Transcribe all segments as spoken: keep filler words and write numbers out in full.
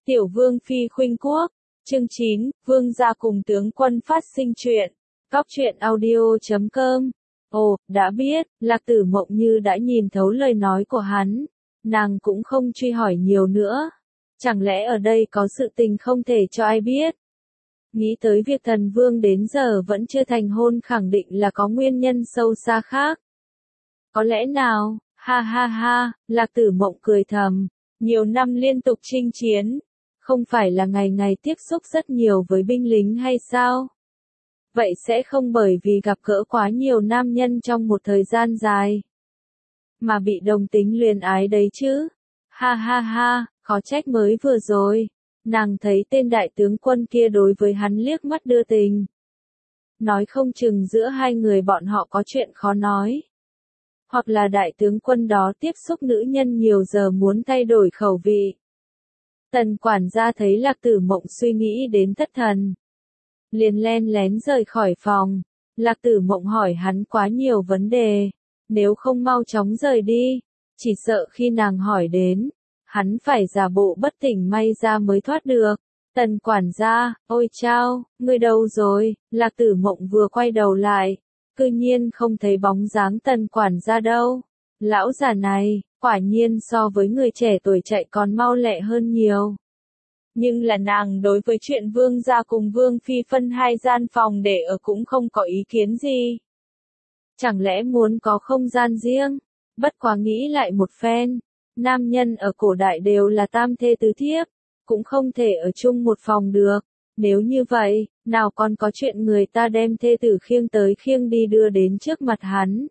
Tiểu Vương Phi khuynh quốc, chương chín, Vương gia cùng tướng quân phát sinh chuyện. Cóc truyện audio chấm com. Ồ, đã biết, Lạc Tử Mộng như đã nhìn thấu lời nói của hắn. Nàng cũng không truy hỏi nhiều nữa. Chẳng lẽ ở đây có sự tình không thể cho ai biết? Nghĩ tới việc thần vương đến giờ vẫn chưa thành hôn khẳng định là có nguyên nhân sâu xa khác. Có lẽ nào, ha ha ha, Lạc Tử Mộng cười thầm. Nhiều năm liên tục chinh chiến. Không phải là ngày ngày tiếp xúc rất nhiều với binh lính hay sao? Vậy sẽ không bởi vì gặp gỡ quá nhiều nam nhân trong một thời gian dài mà bị đồng tính luyến ái đấy chứ? Ha ha ha, khó trách mới vừa rồi. Nàng thấy tên đại tướng quân kia đối với hắn liếc mắt đưa tình. Nói không chừng giữa hai người bọn họ có chuyện khó nói. Hoặc là đại tướng quân đó tiếp xúc nữ nhân nhiều giờ muốn thay đổi khẩu vị. Tần quản gia thấy Lạc Tử Mộng suy nghĩ đến thất thần. Liền len lén rời khỏi phòng. Lạc Tử Mộng hỏi hắn quá nhiều vấn đề. Nếu không mau chóng rời đi, chỉ sợ khi nàng hỏi đến, hắn phải giả bộ bất tỉnh may ra mới thoát được. Tần quản gia, ôi chao, ngươi đâu rồi? Lạc Tử Mộng vừa quay đầu lại, cư nhiên không thấy bóng dáng tần quản gia đâu. Lão già này, quả nhiên so với người trẻ tuổi chạy còn mau lẹ hơn nhiều. Nhưng là nàng đối với chuyện vương gia cùng vương phi phân hai gian phòng để ở cũng không có ý kiến gì. Chẳng lẽ muốn có không gian riêng? Bất quá nghĩ lại một phen, nam nhân ở cổ đại đều là tam thê tứ thiếp, cũng không thể ở chung một phòng được. Nếu như vậy, nào còn có chuyện người ta đem thê tử khiêng tới khiêng đi đưa đến trước mặt hắn.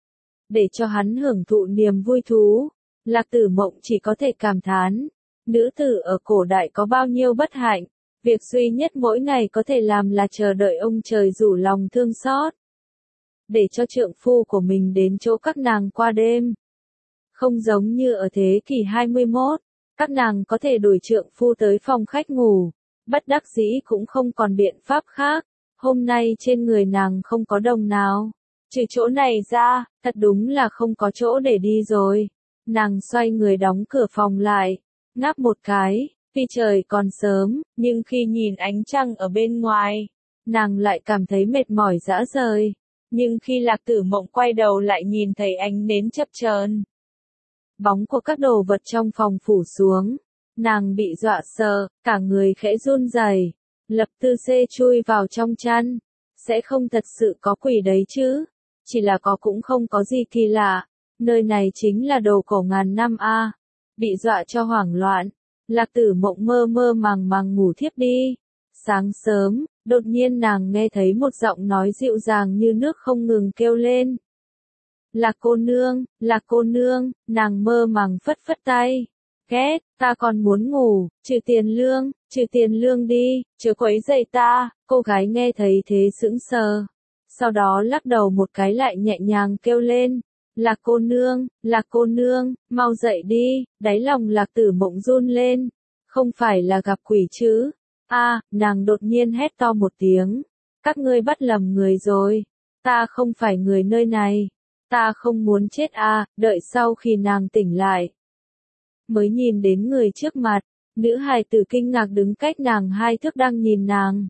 Để cho hắn hưởng thụ niềm vui thú, Lạc Tử Mộng chỉ có thể cảm thán. Nữ tử ở cổ đại có bao nhiêu bất hạnh, việc duy nhất mỗi ngày có thể làm là chờ đợi ông trời rủ lòng thương xót. Để cho trượng phu của mình đến chỗ các nàng qua đêm. Không giống như ở thế kỷ hai mươi mốt, các nàng có thể đuổi trượng phu tới phòng khách ngủ, bất đắc dĩ cũng không còn biện pháp khác. Hôm nay trên người nàng không có đồng nào, trừ chỗ này ra, thật đúng là không có chỗ để đi rồi. Nàng xoay người đóng cửa phòng lại, ngáp một cái, tuy trời còn sớm, nhưng khi nhìn ánh trăng ở bên ngoài, nàng lại cảm thấy mệt mỏi rã rời. Nhưng khi Lạc Tử Mộng quay đầu lại nhìn thấy ánh nến chập chờn, bóng của các đồ vật trong phòng phủ xuống, nàng bị dọa sợ, cả người khẽ run rẩy, lập tư xê chui vào trong chăn. Sẽ không thật sự có quỷ đấy chứ? Chỉ là có cũng không có gì kỳ lạ. Nơi này chính là đồ cổ ngàn năm a. Bị dọa cho hoảng loạn, Lạc Tử Mộng mơ mơ màng màng ngủ thiếp đi. Sáng sớm, đột nhiên nàng nghe thấy một giọng nói dịu dàng như nước không ngừng kêu lên. Lạc cô nương, Lạc cô nương, nàng mơ màng phất phất tay. Ghét, ta còn muốn ngủ, trừ tiền lương, trừ tiền lương đi, chớ quấy rầy ta. Cô gái nghe thấy thế sững sờ. Sau đó lắc đầu một cái lại nhẹ nhàng kêu lên. Lạc cô nương, Lạc cô nương, mau dậy đi. Đáy lòng Lạc Tử Mộng run lên. Không phải là gặp quỷ chứ? A, à, nàng đột nhiên hét to một tiếng. Các ngươi bắt lầm người rồi. Ta không phải người nơi này. Ta không muốn chết a. À, đợi sau khi nàng tỉnh lại, mới nhìn đến người trước mặt. Nữ hài tử kinh ngạc đứng cách nàng hai thước đang nhìn nàng.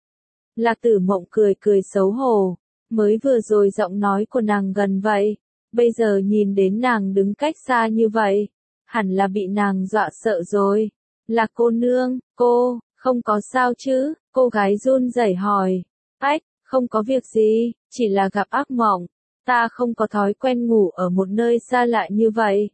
Lạc Tử Mộng cười cười xấu hổ. Mới vừa rồi giọng nói của nàng gần vậy, bây giờ nhìn đến nàng đứng cách xa như vậy, hẳn là bị nàng dọa sợ rồi. Lạc cô nương, cô, không có sao chứ? Cô gái run rẩy hỏi. Ách, không có việc gì, chỉ là gặp ác mộng. Ta không có thói quen ngủ ở một nơi xa lạ như vậy.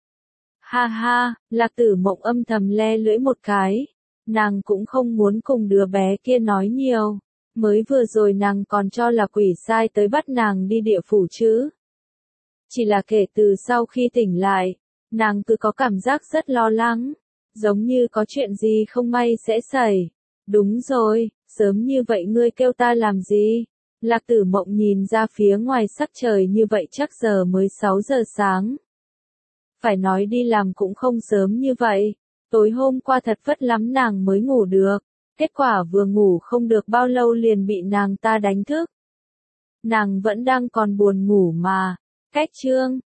Ha ha, Lạc Tử Mộng âm thầm le lưỡi một cái. Nàng cũng không muốn cùng đứa bé kia nói nhiều. Mới vừa rồi nàng còn cho là quỷ sai tới bắt nàng đi địa phủ chứ. Chỉ là kể từ sau khi tỉnh lại, nàng cứ có cảm giác rất lo lắng. Giống như có chuyện gì không may sẽ xảy. Đúng rồi, sớm như vậy ngươi kêu ta làm gì? Lạc Tử Mộng nhìn ra phía ngoài sắc trời như vậy chắc giờ mới sáu giờ sáng. Phải nói đi làm cũng không sớm như vậy. Tối hôm qua thật vất lắm nàng mới ngủ được. Kết quả vừa ngủ không được bao lâu liền bị nàng ta đánh thức. Nàng vẫn đang còn buồn ngủ mà. Cách chương,